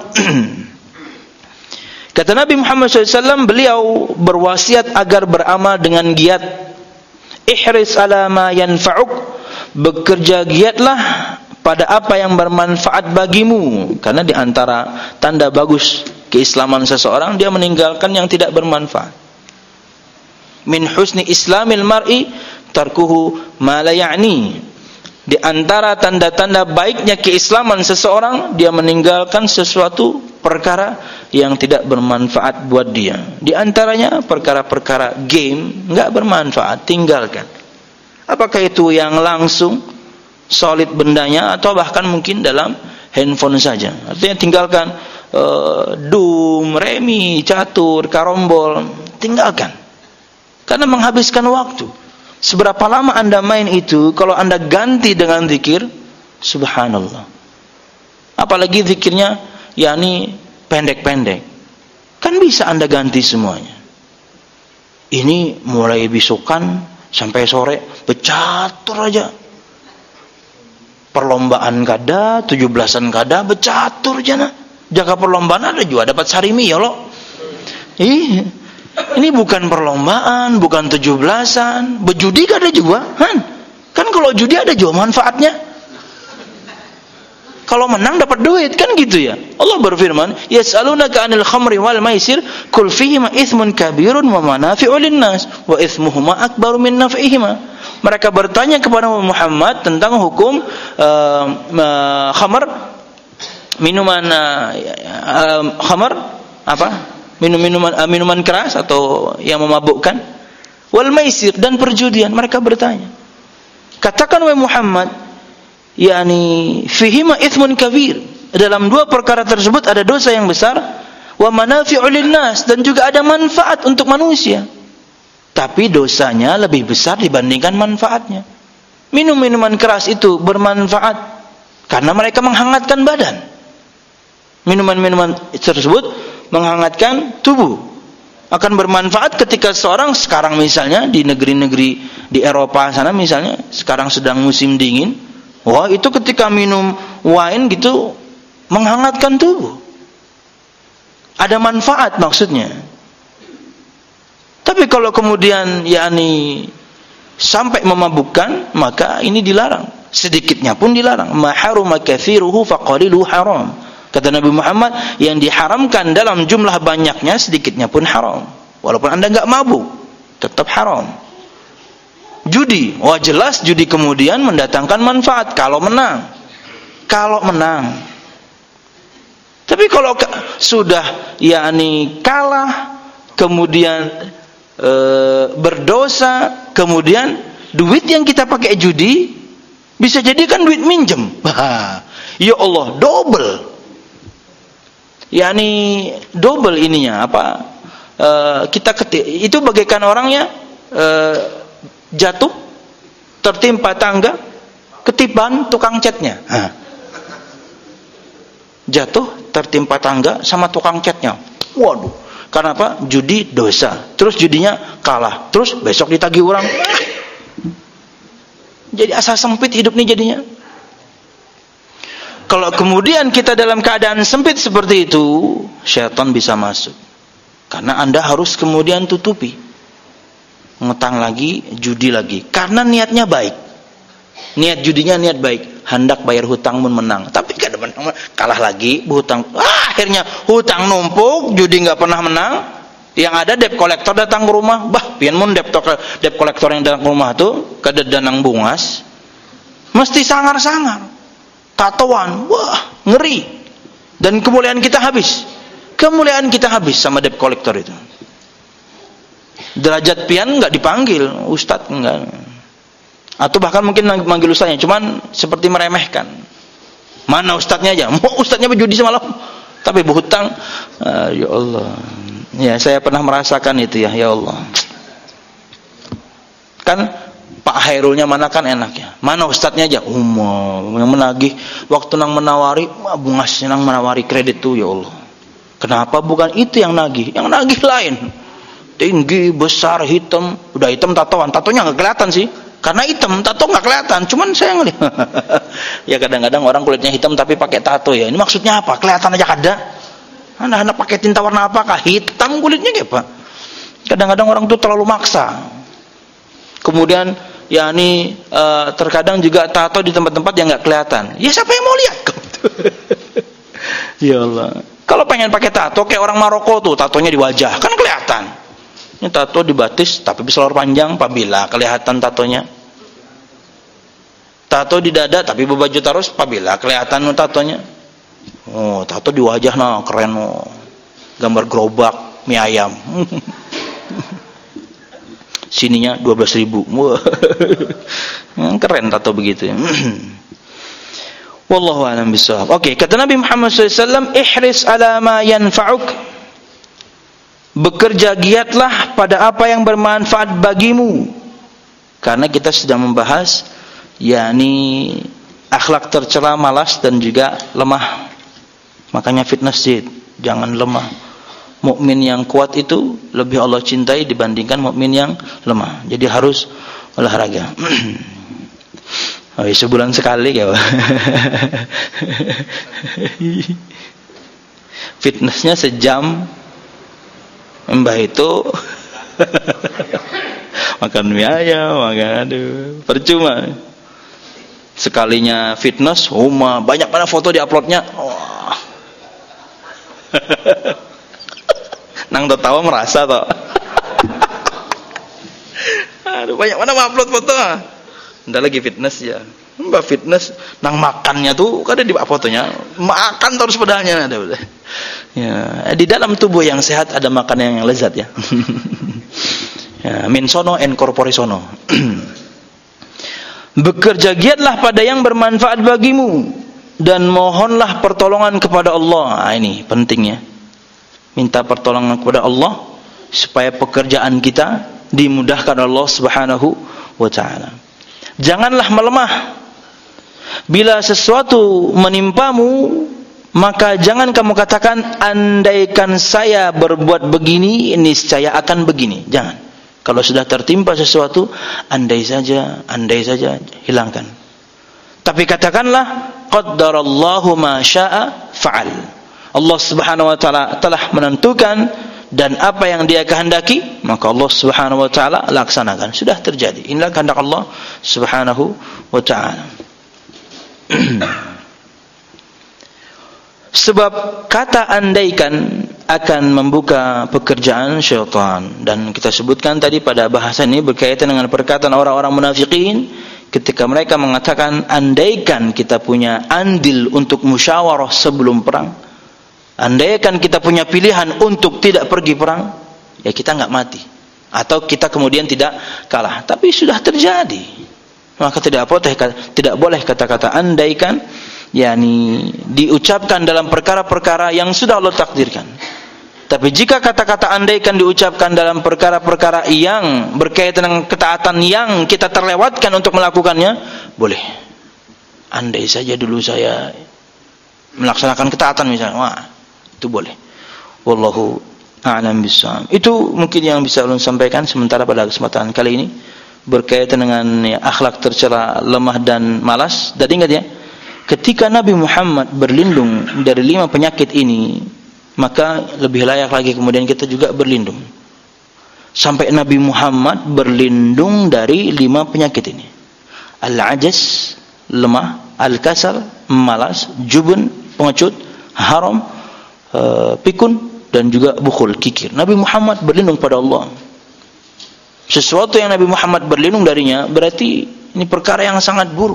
Kata Nabi Muhammad shallallahu alaihi wasallam, beliau berwasiat agar beramal dengan giat. Ihris ala ma yanfa'uk, bekerja giatlah pada apa yang bermanfaat bagimu. Karena di antara tanda bagus keislaman seseorang, dia meninggalkan yang tidak bermanfaat. Min husni islamil mar'i tarkuhu ma la ya'ni. Di antara tanda-tanda baiknya keislaman seseorang, dia meninggalkan sesuatu perkara yang tidak bermanfaat buat dia. Di antaranya perkara-perkara game enggak bermanfaat, tinggalkan. Apakah itu yang langsung solid bendanya atau bahkan mungkin dalam handphone saja. Artinya tinggalkan uh, doom, remi, catur, karombol, tinggalkan. Karena menghabiskan waktu. Seberapa lama Anda main itu, kalau Anda ganti dengan zikir, subhanallah. Apalagi zikirnya yakni pendek-pendek, kan bisa Anda ganti semuanya. Ini mulai besokan sampai sore becatur aja. Perlombaan kada, tujuh belasan kada becatur aja nah. Jaga perlombaan ada juga dapat sarimi ya lo. Ih, ini bukan perlombaan, bukan tujuh belasan, berjudi kada juga, kan? Kan kalau judi ada juga manfaatnya. Kalau menang dapat duit, kan gitu ya. Allah berfirman, "Yas'alunaka 'anil khamri wal maisir, qul fihima itsmun kabirun wa manafi'u lin-nas, wa itsmuhuma akbaru min naf'ihima." Mereka bertanya kepada Muhammad tentang hukum uh, uh, khamr, minuman uh, uh, khamr apa? Minum-minuman uh, minuman keras atau yang memabukkan, wal maisir, dan perjudian. Mereka bertanya. Katakan wahai Muhammad, yakni fihima itsmun kabir, dalam dua perkara tersebut ada dosa yang besar, wa manafi'u lin-nas, dan juga ada manfaat untuk manusia. Tapi dosanya lebih besar dibandingkan manfaatnya. Minum minuman keras itu bermanfaat karena mereka menghangatkan badan. Minuman-minuman tersebut menghangatkan tubuh. Akan bermanfaat ketika seorang sekarang misalnya di negeri-negeri di Eropa sana misalnya, sekarang sedang musim dingin. Wah, itu ketika minum wine gitu menghangatkan tubuh. Ada manfaat maksudnya. Tapi kalau kemudian yakni sampai memabukkan, maka ini dilarang. Sedikitnya pun dilarang. Ma haruma katsiruhu faqaliluhu haram. Kata Nabi Muhammad, yang diharamkan dalam jumlah banyaknya, sedikitnya pun haram. Walaupun Anda enggak mabuk, tetap haram. Judi, wah jelas judi kemudian mendatangkan manfaat kalau menang. Kalau menang. Tapi kalau sudah yakni kalah, kemudian e, berdosa, kemudian duit yang kita pakai judi bisa jadi kan duit minjem. Ya Allah, double. yakni double ininya apa? E, kita ketik, itu bagaikan orangnya e, jatuh tertimpa tangga, ketiban tukang catnya. Ha. Jatuh tertimpa tangga sama tukang catnya. Waduh, karena apa? Judi dosa. Terus judinya kalah. Terus besok ditagih orang. Jadi asa sempit hidup ini jadinya. Kalau kemudian kita dalam keadaan sempit seperti itu, syaitan bisa masuk. Karena Anda harus kemudian tutupi. Ngutang lagi, judi lagi. Karena niatnya baik. Niat judinya niat baik. Hendak bayar hutang pun menang. Tapi kadang kalah lagi, berhutang. Ah, akhirnya hutang numpuk, judi nggak pernah menang. Yang ada debt collector datang ke rumah. Bah, pian mun debt collector yang datang ke rumah tuh kada danang bungas. Mesti sangar-sangar. Tatoan. Wah, ngeri. Dan kemuliaan kita habis. Kemuliaan kita habis sama debt collector itu. Derajat pian nggak dipanggil, ustadz enggak. Atau bahkan mungkin manggil ustadznya, cuman seperti meremehkan. Mana ustadznya aja? Mau ustadznya berjudi semalam, tapi berhutang. Ah, ya Allah. Ya, saya pernah merasakan itu ya, ya Allah. Kan Pak Hairulnya mana kan enaknya. Mana ustadznya aja? Umma, yang menagih. Waktu nang menawari, bungas nang menawari kredit tuh ya Allah. Kenapa bukan itu yang nagih? Yang nagih lain. Tinggi, besar, hitam. Udah hitam tatoan. Tatonya nggak kelihatan sih. Karena hitam, tato nggak kelihatan. Cuman saya ngelihat. Ya kadang-kadang orang kulitnya hitam tapi pakai tato ya. Ini maksudnya apa? Kelihatan aja kada. Anak-anak pakai tinta warna apakah? Hitam kulitnya ya Pak. Kadang-kadang orang tuh terlalu maksa. Kemudian ya ini uh, terkadang juga tato di tempat-tempat yang nggak kelihatan. Ya siapa yang mau lihat? Ya Allah. Kalau pengen pakai tato kayak orang Maroko tuh, tatonya di wajah, kan kelihatan. Ini tato di batis tapi bisa lor panjang, apabila kelihatan tatonya. Tato di dada tapi berbaju terus, apabila kelihatan tatonya. Oh, tato di wajah nah keren oh. Gambar gerobak mie ayam. Sininya dua belas ribu. Keren tato begitu ya. Wallahu a'lam bishawab. Oke, kata Nabi Muhammad shallallahu alaihi wasallam, ihris ala ma yanfa'uk. Bekerja giatlah pada apa yang bermanfaat bagimu. Karena kita sedang membahas yakni akhlak tercela, malas dan juga lemah. Makanya fitness jid, jangan lemah. Mukmin yang kuat itu lebih Allah cintai dibandingkan mukmin yang lemah. Jadi harus olahraga. Oh, sebulan sekali ya. Fitnessnya sejam. Mbah itu makan mie ayam, makan aduh, percuma. Sekalinya fitness, uma banyak banget foto diuploadnya. Wah. Nang tertawa merasa toh. Aduh, banyak mana upload foto. Ndak lagi fitness ya. Mbak fitness nang makannya tuh kada di fotonya. Makan terus pedalnya ada udah. Ya, di dalam tubuh yang sehat ada makanan yang lezat ya. Ya, min sono en corpore sono. Bekerja giatlah pada yang bermanfaat bagimu dan mohonlah pertolongan kepada Allah. Nah, ini pentingnya. Minta pertolongan kepada Allah supaya pekerjaan kita dimudahkan Allah Subhanahu wa taala. Janganlah melemah. Bila sesuatu menimpamu, maka jangan kamu katakan andaikan saya berbuat begini, niscaya akan begini. Jangan. Kalau sudah tertimpa sesuatu, andai saja, andai saja, hilangkan. Tapi katakanlah qaddarallahu ma syaa fa'al. Allah Subhanahu wa taala telah menentukan dan apa yang Dia kehendaki maka Allah Subhanahu wa taala laksanakan. Sudah terjadi. Inilah kehendak Allah Subhanahu wa taala. Sebab kata andaikan akan membuka pekerjaan syaitan, dan kita sebutkan tadi pada bahasan ini berkaitan dengan perkataan orang-orang munafikin ketika mereka mengatakan andaikan kita punya andil untuk musyawarah sebelum perang, andaikan kita punya pilihan untuk tidak pergi perang, ya kita enggak mati atau kita kemudian tidak kalah. Tapi sudah terjadi, maka tidak boleh tidak boleh kata-kata andaikan yakni diucapkan dalam perkara-perkara yang sudah Allah takdirkan. Tapi jika kata-kata andaikan diucapkan dalam perkara-perkara yang berkaitan dengan ketaatan yang kita terlewatkan untuk melakukannya, boleh. Andai saja dulu saya melaksanakan ketaatan misalnya, wah, itu boleh. Wallahu a'lam bishawab. Itu mungkin yang bisa ulun sampaikan sementara pada kesempatan kali ini berkaitan dengan ya, akhlak tercela, lemah dan malas. Dan ingat ya, ketika Nabi Muhammad berlindung dari lima penyakit ini, maka lebih layak lagi kemudian kita juga berlindung. Sampai Nabi Muhammad berlindung dari lima penyakit ini. Al-ajaz, lemah, al-kasal, malas, jubun, pengecut, haram, uh, pikun, dan juga bukhul, kikir. Nabi Muhammad berlindung pada Allah. Sesuatu yang Nabi Muhammad berlindung darinya berarti ini perkara yang sangat buruk.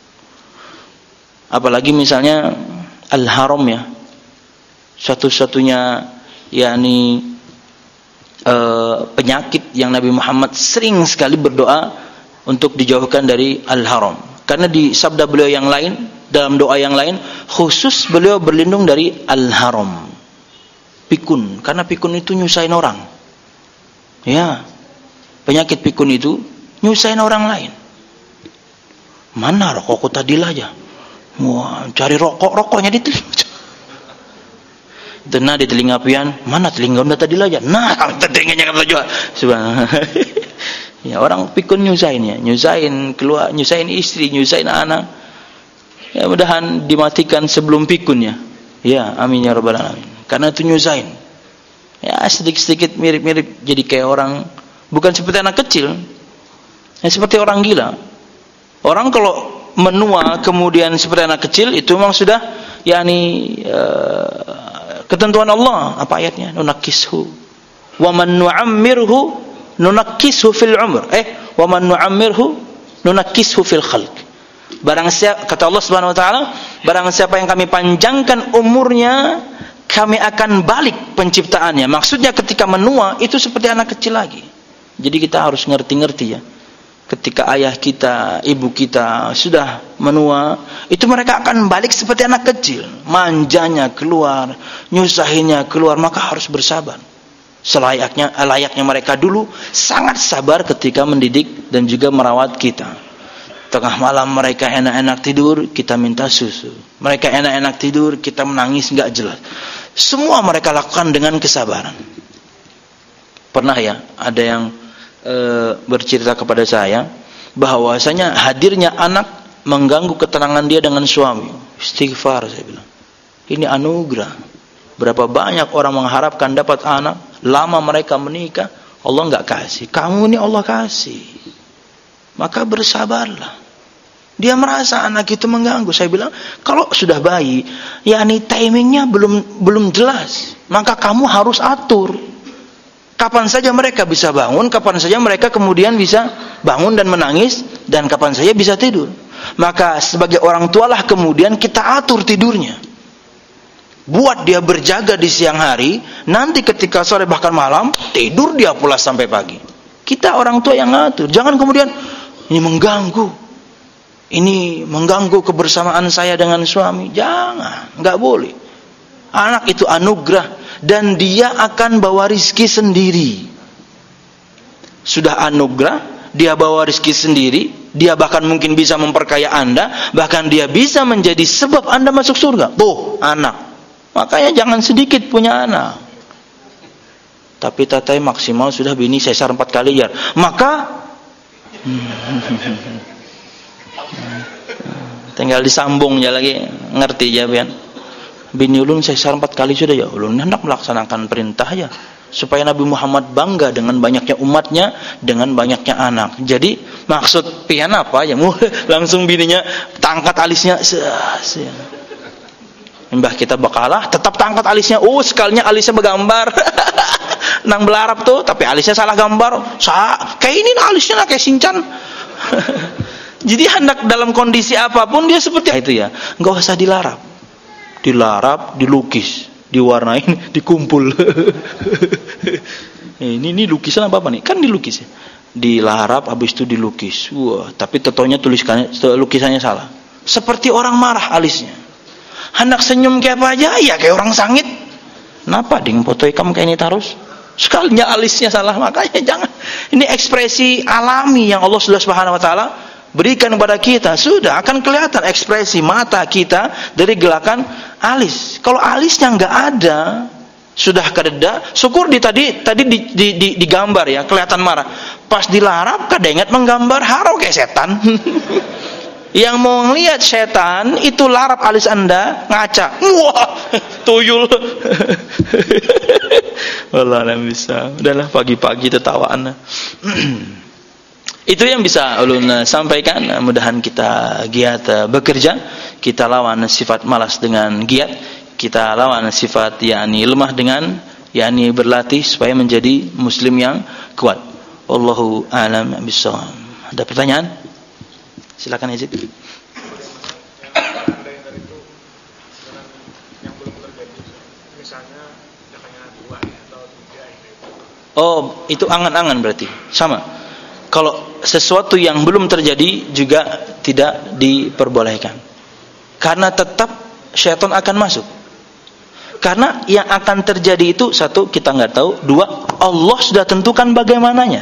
Apalagi misalnya al-haram ya, satu-satunya yakni e, penyakit yang Nabi Muhammad sering sekali berdoa untuk dijauhkan dari al-haram. Karena di sabda beliau yang lain, dalam doa yang lain, khusus beliau berlindung dari al-haram, pikun, karena pikun itu nyusahin orang. Ya, penyakit pikun itu nyusahin orang lain. Mana rokokku tadi aja. Wah, cari rokok, rokoknya di telinga. Nah di telinga pian, mana telinga udah tadi aja. Nah, telinganya kata juga. Subhanallah. Ya, orang pikun nyusahin ya, nyusahin keluar, nyusahin istri, nyusahin anak. Ya, mudahan dimatikan sebelum pikun ya. Ya, amin ya rabbal alamin. Karena itu nyusahin. Ya, sedikit-sedikit mirip-mirip jadi kayak orang, bukan seperti anak kecil. Ya, seperti orang gila. Orang kalau menua kemudian seperti anak kecil itu memang sudah yakni uh, ketentuan Allah. Apa ayatnya? Nunakishu wa man nu'ammirhu nunakishu fil umr. Eh, wa man nu'ammirhu nunakishu fil khalq. Barang siapa, kata Allah Subhanahu wa taala, barang siapa yang kami panjangkan umurnya, kami akan balik penciptaannya. Maksudnya ketika menua itu seperti anak kecil lagi. Jadi kita harus ngerti-ngerti ya. Ketika ayah kita, ibu kita sudah menua, itu mereka akan balik seperti anak kecil. Manjanya keluar, nyusahinnya keluar, maka harus bersabar. Selayaknya, layaknya mereka dulu sangat sabar ketika mendidik dan juga merawat kita. Tengah malam mereka enak-enak tidur, kita minta susu. Mereka enak-enak tidur, kita menangis nggak jelas. Semua mereka lakukan dengan kesabaran. Pernah ya, ada yang E, bercerita kepada saya bahwasanya hadirnya anak mengganggu ketenangan dia dengan suami. Istighfar, saya bilang. Ini anugerah. Berapa banyak orang mengharapkan dapat anak, lama mereka menikah, Allah enggak kasih. Kamu ini Allah kasih. Maka bersabarlah. Dia merasa anak itu mengganggu. Saya bilang, kalau sudah bayi, yakni timingnya belum belum jelas, maka kamu harus atur. Kapan saja mereka bisa bangun, kapan saja mereka kemudian bisa bangun dan menangis, dan kapan saja bisa tidur. Maka sebagai orang tualah kemudian kita atur tidurnya. Buat dia berjaga di siang hari, nanti ketika sore bahkan malam, tidur dia pula sampai pagi. Kita orang tua yang ngatur. Jangan kemudian, ini mengganggu. Ini mengganggu kebersamaan saya dengan suami. Jangan, nggak boleh. Anak itu anugerah. Dan dia akan bawa rizki sendiri. Sudah anugerah, dia bawa rizki sendiri. Dia bahkan mungkin bisa memperkaya Anda. Bahkan dia bisa menjadi sebab Anda masuk surga. Tuh, anak. Makanya jangan sedikit punya anak. Tapi tatai maksimal sudah bini sesar empat kali ya. Maka tinggal disambung ya lagi. Ngerti ya Bian? Bini ulun sesar empat kali sudah ya, ulun hendak melaksanakan perintah ya. supaya Nabi Muhammad bangga dengan banyaknya umatnya, dengan banyaknya anak. Jadi maksud pian apa ya? Langsung bininya tangkat alisnya. Mbah kita bakalah tetap tangkat alisnya. Oh, sekalinya alisnya bergambar. Nang belarap tuh, tapi alisnya salah gambar. Sa, kayak ini nah, alisnya nah, kayak Shinchan. Jadi hendak dalam kondisi apapun dia seperti itu ya. Enggak usah dilarap. Dilarap, dilukis, diwarnain, dikumpul. ini ini lukisan apa apa nih? Kan dilukis ya. Dilarap habis itu dilukis. Wah, tapi totonya tuliskannya lukisannya salah. Seperti orang marah alisnya. Hendak senyum kayak apa aja ya kayak orang sangit. Kenapa ding foto kamu kayak ini terus? Sekalinya alisnya salah, makanya jangan. Ini ekspresi alami yang Allah Subhanahu wa taala berikan kepada kita. Sudah akan kelihatan ekspresi mata kita dari gelakan alis. Kalau alisnya enggak ada, sudah kededa, syukur di tadi tadi di, di, di, digambar ya, kelihatan marah. Pas dilarap kadenget menggambar haro kayak setan. Yang mau ngelihat setan itu larap alis Anda ngaca. Wah, tuyul. Wallah enggak bisa. Udahlah pagi-pagi tertawaan. Itu yang bisa ulun sampaikan. Mudahan kita giat bekerja, kita lawan sifat malas dengan giat, kita lawan sifat yakni lemah dengan yakni berlatih supaya menjadi muslim yang kuat. Wallahu a'lam bishawab. Ada pertanyaan? Silakan Yazid. Oh, itu angan-angan berarti. Sama. Kalau sesuatu yang belum terjadi juga tidak diperbolehkan. Karena tetap syaitan akan masuk. Karena yang akan terjadi itu satu kita nggak tahu, dua Allah sudah tentukan bagaimananya.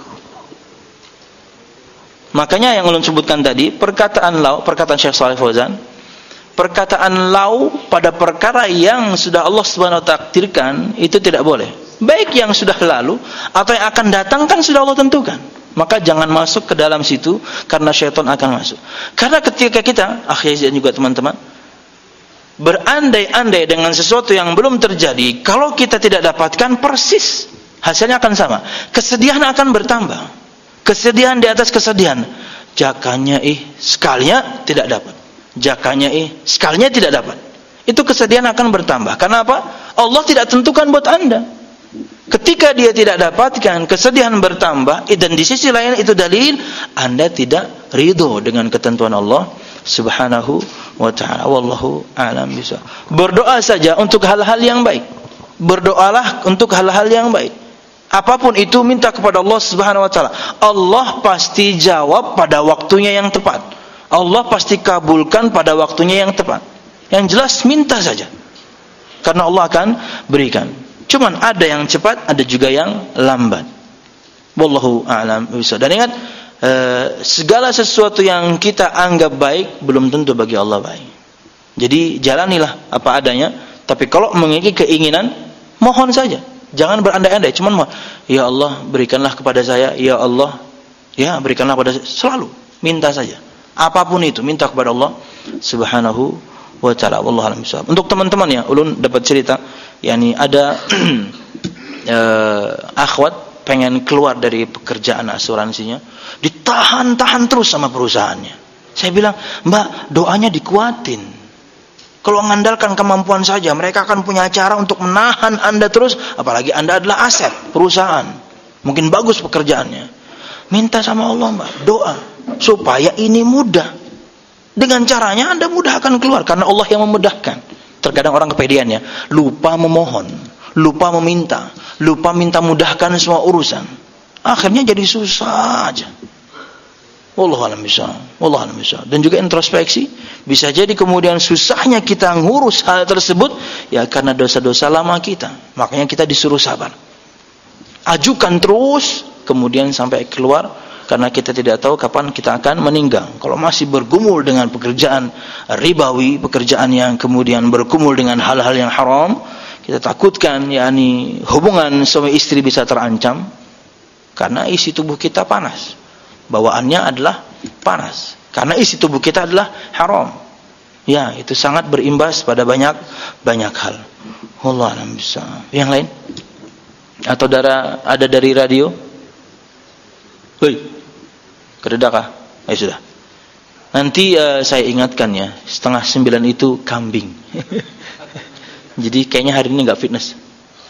Makanya yang ulun sebutkan tadi, perkataan lau, perkataan Syekh Shalih Fauzan, perkataan lau pada perkara yang sudah Allah Subhanahu wa taala takdirkan itu tidak boleh. Baik yang sudah lalu atau yang akan datang kan sudah Allah tentukan. Maka jangan masuk ke dalam situ karena syaitan akan masuk. Karena ketika kita, akhirnya juga teman-teman, berandai-andai dengan sesuatu yang belum terjadi, kalau kita tidak dapatkan persis, hasilnya akan sama. Kesedihan akan bertambah. Kesedihan di atas kesedihan. Jakanya ih, sekalinya tidak dapat. Jakanya ih, sekalinya tidak dapat. Itu kesedihan akan bertambah. Karena apa? Allah tidak tentukan buat Anda. Ketika dia tidak dapatkan, kesedihan bertambah, dan di sisi lain itu dalil Anda tidak ridho dengan ketentuan Allah Subhanahu wa ta'ala. Wallahu a'lam bishawab. Berdoa saja untuk hal-hal yang baik. Berdoalah untuk hal-hal yang baik. Apapun itu minta kepada Allah Subhanahu wa ta'ala. Allah pasti jawab pada waktunya yang tepat. Allah pasti kabulkan pada waktunya yang tepat. Yang jelas minta saja. Karena Allah akan berikan. Cuman ada yang cepat, ada juga yang lambat. Wallahu a'lam bishawab. Dan ingat, eh, segala sesuatu yang kita anggap baik belum tentu bagi Allah baik. Jadi jalanilah apa adanya. Tapi kalau memiliki keinginan, mohon saja. Jangan berandai-andai. Cuman mohon, ya Allah berikanlah kepada saya. Ya Allah, ya berikanlah kepada saya. Selalu minta saja. Apapun itu, minta kepada Allah Subhanahu wa ta'ala. Wallahu a'lam bishawab. Untuk teman-teman ya, ulun dapat cerita. Yani ada uh, akhwat pengen keluar dari pekerjaan asuransinya, ditahan-tahan terus sama perusahaannya. Saya bilang, Mbak, doanya dikuatin. Kalau mengandalkan kemampuan saja, mereka akan punya cara untuk menahan Anda terus, apalagi Anda adalah aset perusahaan. Mungkin bagus pekerjaannya. Minta sama Allah, Mbak, doa supaya ini mudah. Dengan caranya Anda mudah akan keluar karena Allah yang memudahkan. Terkadang orang kepedean ya, lupa memohon, lupa meminta, lupa minta mudahkan semua urusan. Akhirnya jadi susah aja. Wallahu a'lam bishawab. Wallahu a'lam bishawab. Dan juga introspeksi, bisa jadi kemudian susahnya kita ngurus hal tersebut ya karena dosa-dosa lama kita. Makanya kita disuruh sabar. Ajukan terus kemudian sampai keluar. Karena kita tidak tahu kapan kita akan meninggal. Kalau masih bergumul dengan pekerjaan ribawi, pekerjaan yang kemudian bergumul dengan hal-hal yang haram, kita takutkan yakni hubungan suami istri bisa terancam karena isi tubuh kita panas. Bawaannya adalah panas. Karena isi tubuh kita adalah haram. Ya, itu sangat berimbas pada banyak banyak hal. Wallahu a'lam bishawab. Yang lain? Atau darah ada dari radio? Hei, kededakah? Eh sudah. Nanti uh, saya ingatkan ya, setengah sembilan itu kambing. Jadi kayaknya hari ini nggak fitness.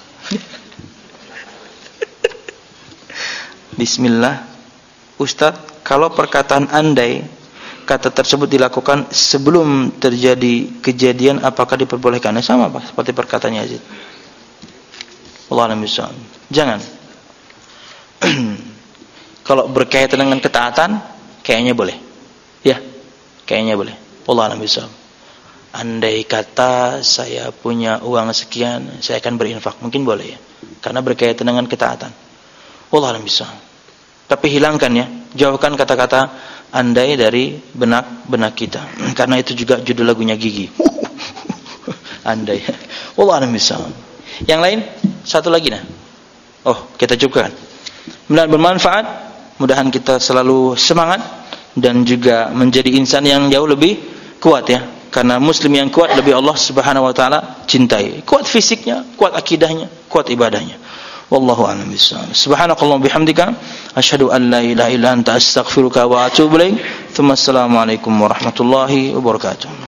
Bismillah. Ustadz, kalau perkataan andai kata tersebut dilakukan sebelum terjadi kejadian, apakah diperbolehkan? Sama Pak, seperti perkataannya Yazid. Allah alam bisawab. Jangan. Kalau berkaitan dengan ketaatan, kayaknya boleh. Ya, kayaknya boleh. Allah alam bisawab. Andai kata saya punya uang sekian, saya akan berinfak. Mungkin boleh ya. Karena berkaitan dengan ketaatan. Allah alam bisawab. Tapi hilangkan ya, jauhkan kata-kata andai dari benak-benak kita. Karena itu juga judul lagunya Gigi. Andai. Allah alam bisawab. Yang lain, satu lagi nah. Oh, kita cukupkan. Mudah-mudahan bermanfaat, mudahan kita selalu semangat dan juga menjadi insan yang jauh lebih kuat ya. Karena muslim yang kuat lebih Allah Subhanahu wa taala cintai. Kuat fisiknya, kuat akidahnya, kuat ibadahnya. Wallahu a'lam bishawab. Subhanakallahumma bihamdika asyhadu an la ilaha illa anta astaghfiruka wa atubu ilaik. Assalamualaikum warahmatullahi wabarakatuh.